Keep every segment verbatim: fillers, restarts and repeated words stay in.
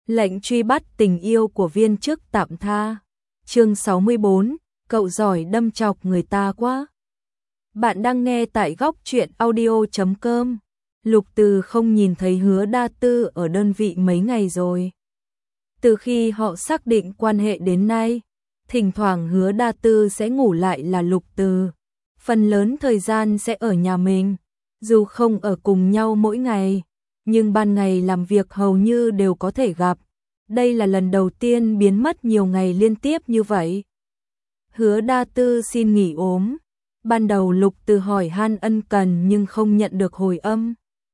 Lệnh truy bắt tình yêu của viên chức tạm tha. Chương sáu mươi bốn, cậu giỏi đâm chọc người ta quá. Bạn đang nghe tại góc truyện audio chấm com. Lục Từ không nhìn thấy Hứa Đa Tư ở đơn vị mấy ngày rồi. Từ khi họ xác định quan hệ đến nay, thỉnh thoảng Hứa Đa Tư sẽ ngủ lại là Lục Từ. Phần lớn thời gian sẽ ở nhà mình, dù không ở cùng nhau mỗi ngày, nhưng ban ngày làm việc hầu như đều có thể gặp. Đây là lần đầu tiên biến mất nhiều ngày liên tiếp như vậy. Hứa Đa Tư xin nghỉ ốm. Ban đầu Lục Từ hỏi han ân cần nhưng không nhận được hồi âm.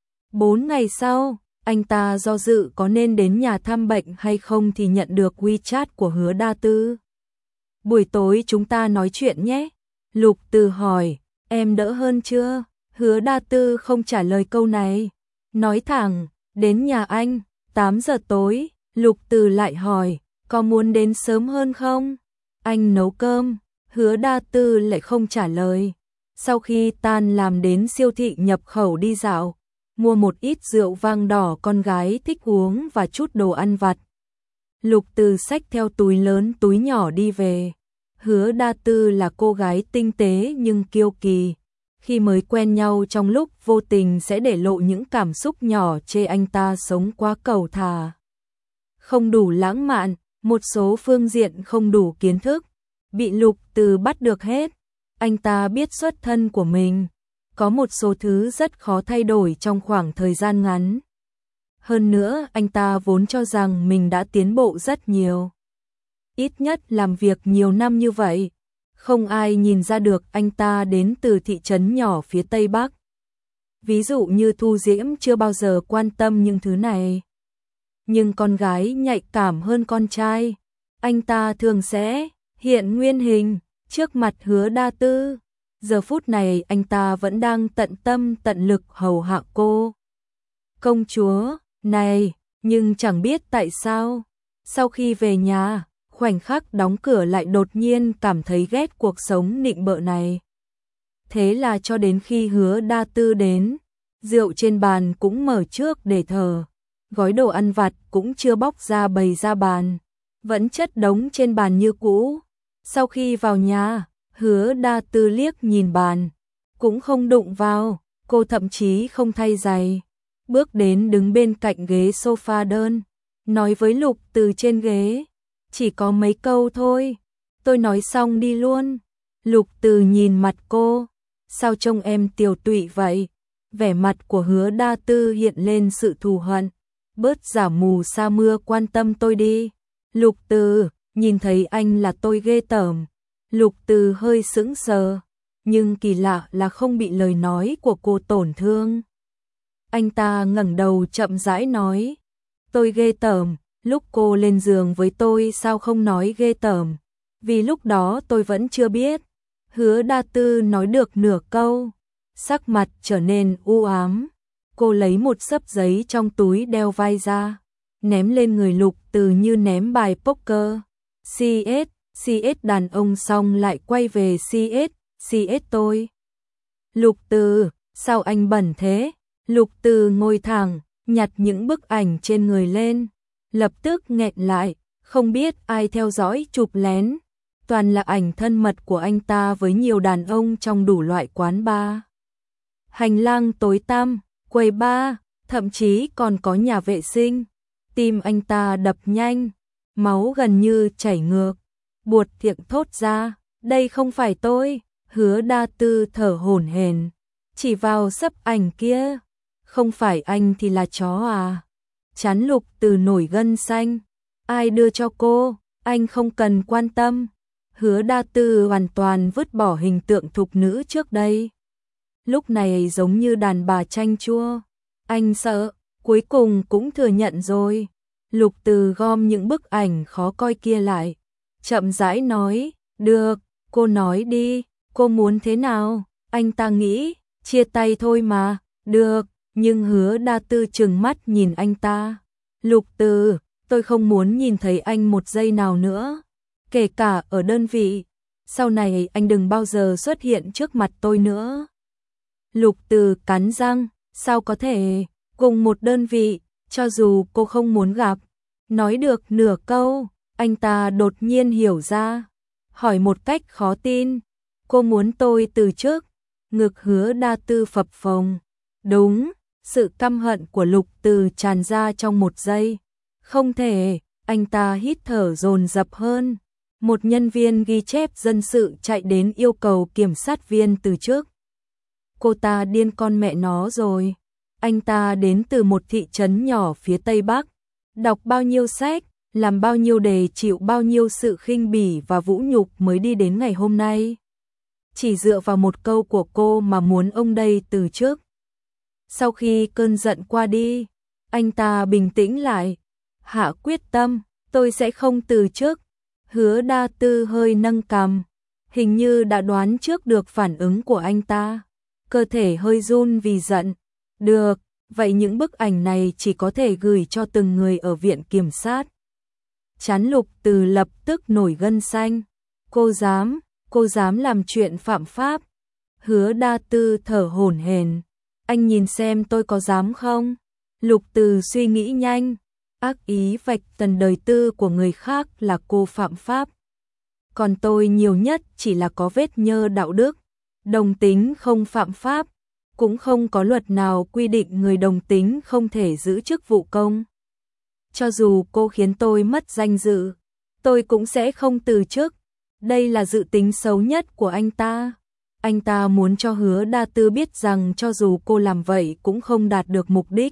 Bốn ngày sau, anh ta do dự có nên đến nhà thăm bệnh hay không thì nhận được WeChat của Hứa Đa Tư. Buổi tối chúng ta nói chuyện nhé. Lục Từ hỏi, em đỡ hơn chưa? Hứa Đa Tư không trả lời câu này. Nói thẳng, đến nhà anh, tám giờ tối. Lục Từ lại hỏi, có muốn đến sớm hơn không? Anh nấu cơm. Hứa Đa Tư lại không trả lời. Sau khi tan làm đến siêu thị nhập khẩu đi dạo, mua một ít rượu vang đỏ con gái thích uống và chút đồ ăn vặt. Lục Từ xách theo túi lớn túi nhỏ đi về. Hứa Đa Tư là cô gái tinh tế nhưng kiêu kỳ. Khi mới quen nhau trong lúc vô tình sẽ để lộ những cảm xúc nhỏ, chê anh ta sống quá cầu thả, không đủ lãng mạn, một số phương diện không đủ kiến thức. Bị Lục Từ bắt được hết. Anh ta biết xuất thân của mình, có một số thứ rất khó thay đổi trong khoảng thời gian ngắn. Hơn nữa, anh ta vốn cho rằng mình đã tiến bộ rất nhiều. Ít nhất làm việc nhiều năm như vậy, không ai nhìn ra được anh ta đến từ thị trấn nhỏ phía Tây Bắc. Ví dụ như Thu Diễm chưa bao giờ quan tâm những thứ này. Nhưng con gái nhạy cảm hơn con trai. Anh ta thường sẽ hiện nguyên hình trước mặt Hứa Đa Tư. Giờ phút này anh ta vẫn đang tận tâm tận lực hầu hạ cô công chúa này, nhưng chẳng biết tại sao, sau khi về nhà, khoảnh khắc đóng cửa lại đột nhiên cảm thấy ghét cuộc sống nịnh bợ này. Thế là cho đến khi Hứa Đa Tư đến, rượu trên bàn cũng mở trước để thờ, gói đồ ăn vặt cũng chưa bóc ra bày ra bàn, vẫn chất đống trên bàn như cũ. Sau khi vào nhà, Hứa Đa Tư liếc nhìn bàn, cũng không đụng vào, cô thậm chí không thay giày, bước đến đứng bên cạnh ghế sofa đơn, nói với Lục Từ trên ghế, chỉ có mấy câu thôi, tôi nói xong đi luôn. Lục Từ nhìn mặt cô, sao trông em tiều tụy vậy? Vẻ mặt của Hứa Đa Tư hiện lên sự thù hận, bớt giả mù sa mưa, quan tâm tôi đi. Lục Từ, nhìn thấy anh là tôi ghê tởm. Lục Từ hơi sững sờ, nhưng kỳ lạ là không bị lời nói của cô tổn thương. Anh ta ngẩng đầu chậm rãi nói, tôi ghê tởm, lúc cô lên giường với tôi sao không nói ghê tởm, vì lúc đó tôi vẫn chưa biết. Hứa Đa Tư nói được nửa câu, sắc mặt trở nên u ám. Cô lấy một xấp giấy trong túi đeo vai ra, ném lên người Lục Từ như ném bài poker. xê ét, xê ét đàn ông xong lại quay về xê ét, xê ét tôi. Lục Từ, sao anh bẩn thế? Lục Từ ngồi thẳng, nhặt những bức ảnh trên người lên, lập tức nghẹn lại, không biết ai theo dõi chụp lén. Toàn là ảnh thân mật của anh ta với nhiều đàn ông trong đủ loại quán bar, hành lang tối tăm, quầy bar, thậm chí còn có nhà vệ sinh. Tim anh ta đập nhanh, máu gần như chảy ngược, buột miệng thốt ra, đây không phải tôi. Hứa Đa Tư thở hổn hển, chỉ vào xấp ảnh kia, không phải anh thì là chó à? Trán Lục Từ nổi gân xanh, ai đưa cho cô, anh không cần quan tâm. Hứa Đa Tư hoàn toàn vứt bỏ hình tượng thục nữ trước đây, lúc này giống như đàn bà chanh chua. Anh sợ, cuối cùng cũng thừa nhận rồi. Lục Từ gom những bức ảnh khó coi kia lại, chậm rãi nói, được, cô nói đi, cô muốn thế nào? Anh ta nghĩ, chia tay thôi mà. Được, nhưng Hứa Đa Tư trừng mắt nhìn anh ta. Lục Từ, tôi không muốn nhìn thấy anh một giây nào nữa, kể cả ở đơn vị. Sau này anh đừng bao giờ xuất hiện trước mặt tôi nữa. Lục Từ cắn răng, sao có thể, cùng một đơn vị, cho dù cô không muốn gặp, Nói được nửa câu, anh ta đột nhiên hiểu ra, hỏi một cách khó tin, cô muốn tôi từ chức? Ngực Hứa Đa Tư phập phồng. Đúng, sự căm hận của Lục Từ tràn ra trong một giây. Không thể, anh ta hít thở dồn dập hơn. Một nhân viên ghi chép dân sự chạy đến yêu cầu kiểm sát viên từ chức. Cô ta điên con mẹ nó rồi. Anh ta đến từ một thị trấn nhỏ phía Tây Bắc, đọc bao nhiêu sách, làm bao nhiêu đề, chịu bao nhiêu sự khinh bỉ và vũ nhục mới đi đến ngày hôm nay. Chỉ dựa vào một câu của cô mà muốn ông đây từ chức. Sau khi cơn giận qua đi, anh ta bình tĩnh lại, hạ quyết tâm, tôi sẽ không từ chức. Hứa Đa Tư hơi nâng cằm, hình như đã đoán trước được phản ứng của anh ta, cơ thể hơi run vì giận. Được, vậy những bức ảnh này chỉ có thể gửi cho từng người ở viện kiểm sát. Trán Lục Từ lập tức nổi gân xanh. Cô dám, cô dám làm chuyện phạm pháp. Hứa Đa Tư thở hổn hển. Anh nhìn xem tôi có dám không? Lục Từ suy nghĩ nhanh. Ác ý vạch tần đời tư của người khác là cô phạm pháp. Còn tôi nhiều nhất chỉ là có vết nhơ đạo đức. Đồng tính không phạm pháp. Cũng không có luật nào quy định người đồng tính không thể giữ chức vụ công. Cho dù cô khiến tôi mất danh dự, tôi cũng sẽ không từ chức. Đây là dự tính xấu nhất của anh ta. Anh ta muốn cho Hứa Đa Tư biết rằng cho dù cô làm vậy cũng không đạt được mục đích.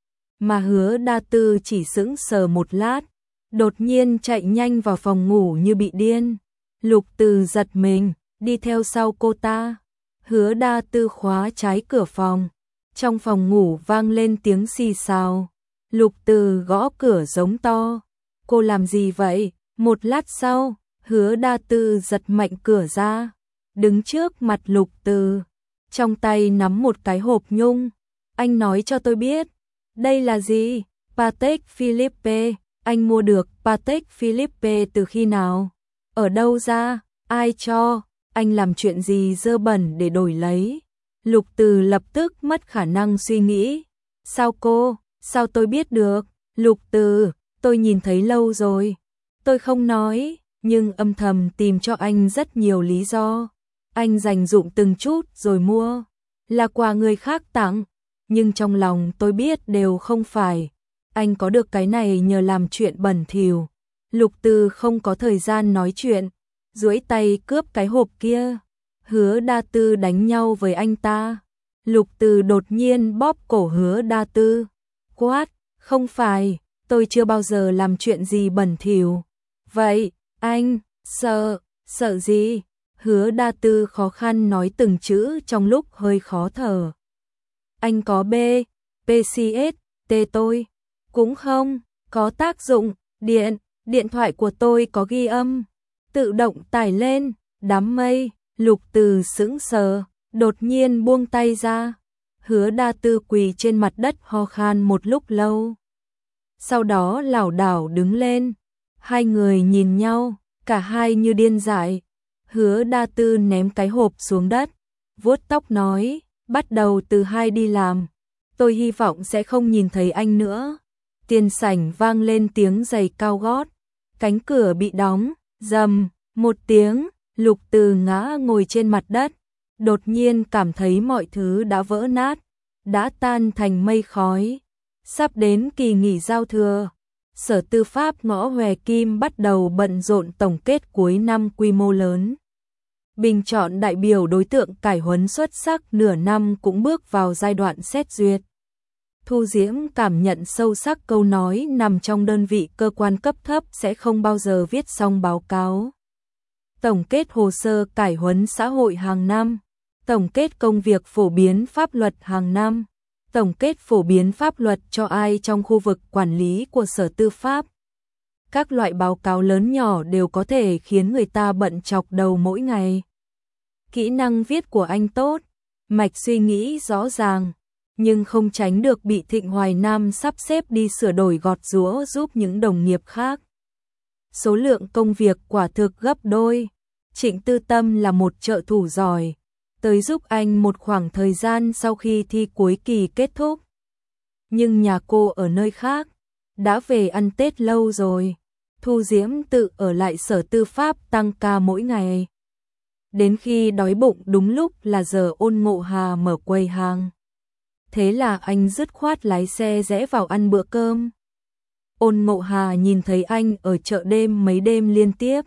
Mà Hứa Đa Tư chỉ sững sờ một lát, đột nhiên chạy nhanh vào phòng ngủ như bị điên. Lục Từ giật mình, đi theo sau cô ta. Hứa Đa Tư khóa trái cửa phòng. Trong phòng ngủ vang lên tiếng xì xào. Lục Từ gõ cửa giống to. Cô làm gì vậy? Một lát sau, Hứa Đa Tư giật mạnh cửa ra, đứng trước mặt Lục Từ, trong tay nắm một cái hộp nhung. Anh nói cho tôi biết, đây là gì? Patek Philippe. Anh mua được Patek Philippe từ khi nào? Ở đâu ra? Ai cho? Anh làm chuyện gì dơ bẩn để đổi lấy? Lục Từ lập tức mất khả năng suy nghĩ. Sao cô? Sao tôi biết được? Lục Từ, tôi nhìn thấy lâu rồi. Tôi không nói, nhưng âm thầm tìm cho anh rất nhiều lý do. Anh dành dụm từng chút rồi mua. Là quà người khác tặng. Nhưng trong lòng tôi biết đều không phải. Anh có được cái này nhờ làm chuyện bẩn thỉu. Lục Từ không có thời gian nói chuyện, duỗi tay cướp cái hộp kia. Hứa Đa Tư đánh nhau với anh ta. Lục Từ đột nhiên bóp cổ Hứa Đa Tư. Quát, không phải, tôi chưa bao giờ làm chuyện gì bẩn thỉu. Vậy, anh, sợ, sợ gì? Hứa Đa Tư khó khăn nói từng chữ trong lúc hơi khó thở. Anh có B, pê xê ét, T tôi. Cũng không, có tác dụng, điện, điện thoại của tôi có ghi âm. Tự động tải lên, đám mây. Lục Từ sững sờ, đột nhiên buông tay ra. Hứa Đa Tư quỳ trên mặt đất ho khan một lúc lâu. Sau đó lảo đảo đứng lên. Hai người nhìn nhau, cả hai như điên dại. Hứa Đa Tư ném cái hộp xuống đất, vuốt tóc nói, bắt đầu từ hai đi làm. Tôi hy vọng sẽ không nhìn thấy anh nữa. Tiền sảnh vang lên tiếng giày cao gót. Cánh cửa bị đóng, rầm, một tiếng. Lục Từ ngã ngồi trên mặt đất, đột nhiên cảm thấy mọi thứ đã vỡ nát, đã tan thành mây khói. Sắp đến kỳ nghỉ giao thừa, Sở Tư pháp ngõ Hòe Kim bắt đầu bận rộn tổng kết cuối năm quy mô lớn. Bình chọn đại biểu đối tượng cải huấn xuất sắc nửa năm cũng bước vào giai đoạn xét duyệt. Thu Diễm cảm nhận sâu sắc câu nói nằm trong đơn vị cơ quan cấp thấp sẽ không bao giờ viết xong báo cáo. Tổng kết hồ sơ cải huấn xã hội hàng năm, tổng kết công việc phổ biến pháp luật hàng năm, tổng kết phổ biến pháp luật cho ai trong khu vực quản lý của Sở Tư pháp. Các loại báo cáo lớn nhỏ đều có thể khiến người ta bận chọc đầu mỗi ngày. Kỹ năng viết của anh tốt, mạch suy nghĩ rõ ràng, nhưng không tránh được bị Thịnh Hoài Nam sắp xếp đi sửa đổi gọt giũa giúp những đồng nghiệp khác. Số lượng công việc quả thực gấp đôi. Trịnh Tư Tâm là một trợ thủ giỏi, tới giúp anh một khoảng thời gian sau khi thi cuối kỳ kết thúc. Nhưng nhà cô ở nơi khác, đã về ăn Tết lâu rồi. Thu Diễm tự ở lại sở tư pháp tăng ca mỗi ngày. Đến khi đói bụng đúng lúc là giờ Ôn Ngộ Hà mở quầy hàng. Thế là anh dứt khoát lái xe rẽ vào ăn bữa cơm. Ôn Ngộ Hà nhìn thấy anh ở chợ đêm mấy đêm liên tiếp.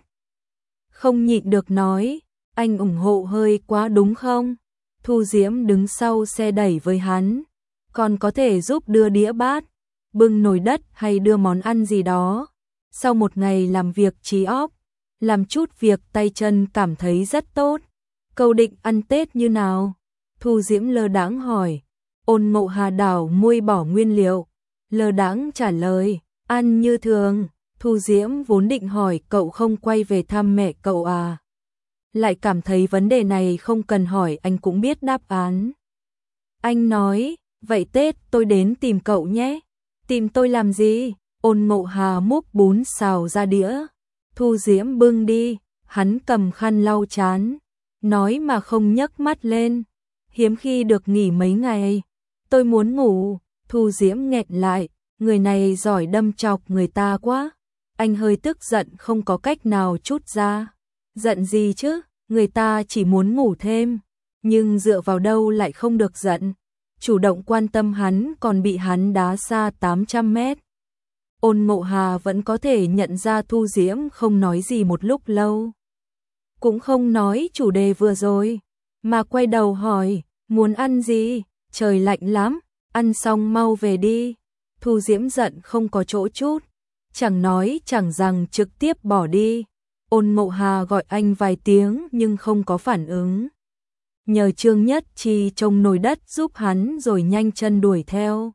Không nhịn được nói, anh ủng hộ hơi quá đúng không? Thu Diễm đứng sau xe đẩy với hắn. Còn có thể giúp đưa đĩa bát, bưng nồi đất hay đưa món ăn gì đó. Sau một ngày làm việc trí óc, làm chút việc tay chân cảm thấy rất tốt. Cậu định ăn Tết như nào? Thu Diễm lơ đãng hỏi. Ôn Ngộ Hà đảo môi bỏ nguyên liệu, lơ đãng trả lời, ăn như thường. Thu Diễm vốn định hỏi cậu không quay về thăm mẹ cậu à? Lại cảm thấy vấn đề này không cần hỏi anh cũng biết đáp án. Anh nói, vậy Tết tôi đến tìm cậu nhé. Tìm tôi làm gì? Ôn Ngộ Hà múc bún xào ra đĩa. Thu Diễm bưng đi, hắn cầm khăn lau chán, nói mà không nhấc mắt lên. Hiếm khi được nghỉ mấy ngày. Tôi muốn ngủ. Thu Diễm nghẹn lại, người này giỏi đâm chọc người ta quá. Anh hơi tức giận không có cách nào trút ra. Giận gì chứ, người ta chỉ muốn ngủ thêm. Nhưng dựa vào đâu lại không được giận. Chủ động quan tâm hắn còn bị hắn đá xa tám trăm mét. Ôn Ngộ Hà vẫn có thể nhận ra Thu Diễm không nói gì một lúc lâu. Cũng không nói chủ đề vừa rồi, mà quay đầu hỏi, muốn ăn gì? Trời lạnh lắm, ăn xong mau về đi. Thu Diễm giận không có chỗ chút, chẳng nói chẳng rằng trực tiếp bỏ đi. Ôn Ngộ Hà gọi anh vài tiếng nhưng không có phản ứng. Nhờ Trương Nhất Chi trông nồi đất giúp hắn rồi nhanh chân đuổi theo.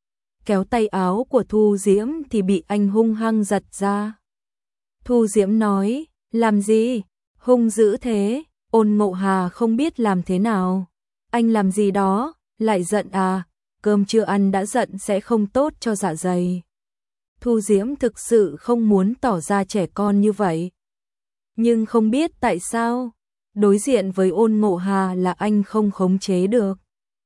Kéo tay áo của Thu Diễm thì bị anh hung hăng giật ra. Thu Diễm nói, làm gì? Hung dữ thế. Ôn Ngộ Hà không biết làm thế nào. Anh làm gì đó, lại giận à? Cơm chưa ăn đã giận sẽ không tốt cho dạ dày. Thu Diễm thực sự không muốn tỏ ra trẻ con như vậy. Nhưng không biết tại sao, đối diện với Ôn Ngộ Hà là anh không khống chế được.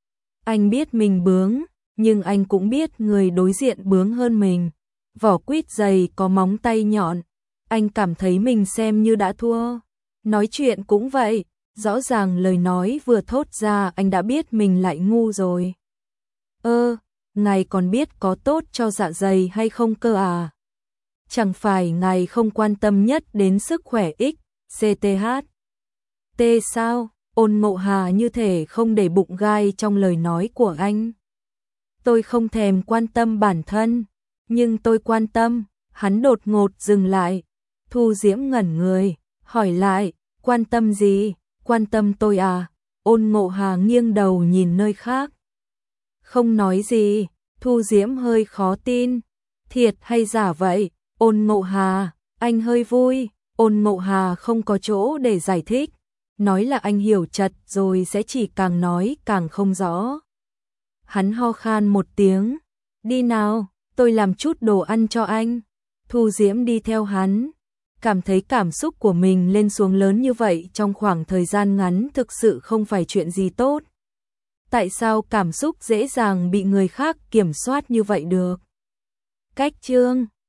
Anh biết mình bướng, nhưng anh cũng biết người đối diện bướng hơn mình. Vỏ quýt dày có móng tay nhọn, anh cảm thấy mình xem như đã thua. Nói chuyện cũng vậy, rõ ràng lời nói vừa thốt ra anh đã biết mình lại ngu rồi. Ơ, ngài còn biết có tốt cho dạ dày hay không cơ à? Chẳng phải ngài không quan tâm nhất đến sức khỏe x, cth. T sao? Ôn Ngộ Hà như thể không để bụng gai trong lời nói của anh. Tôi không thèm quan tâm bản thân, nhưng tôi quan tâm. Hắn đột ngột dừng lại. Thu Diễm ngẩn người, hỏi lại, quan tâm gì? Quan tâm tôi à? Ôn Ngộ Hà nghiêng đầu nhìn nơi khác. Không nói gì. Thu Diễm hơi khó tin. Thiệt hay giả vậy? Ôn Ngộ Hà, anh hơi vui. Ôn Ngộ Hà không có chỗ để giải thích. Nói là anh hiểu chật rồi sẽ chỉ càng nói càng không rõ. Hắn ho khan một tiếng. Đi nào, tôi làm chút đồ ăn cho anh. Thu Diễm đi theo hắn. Cảm thấy cảm xúc của mình lên xuống lớn như vậy trong khoảng thời gian ngắn thực sự không phải chuyện gì tốt. Tại sao cảm xúc dễ dàng bị người khác kiểm soát như vậy được? Cách chương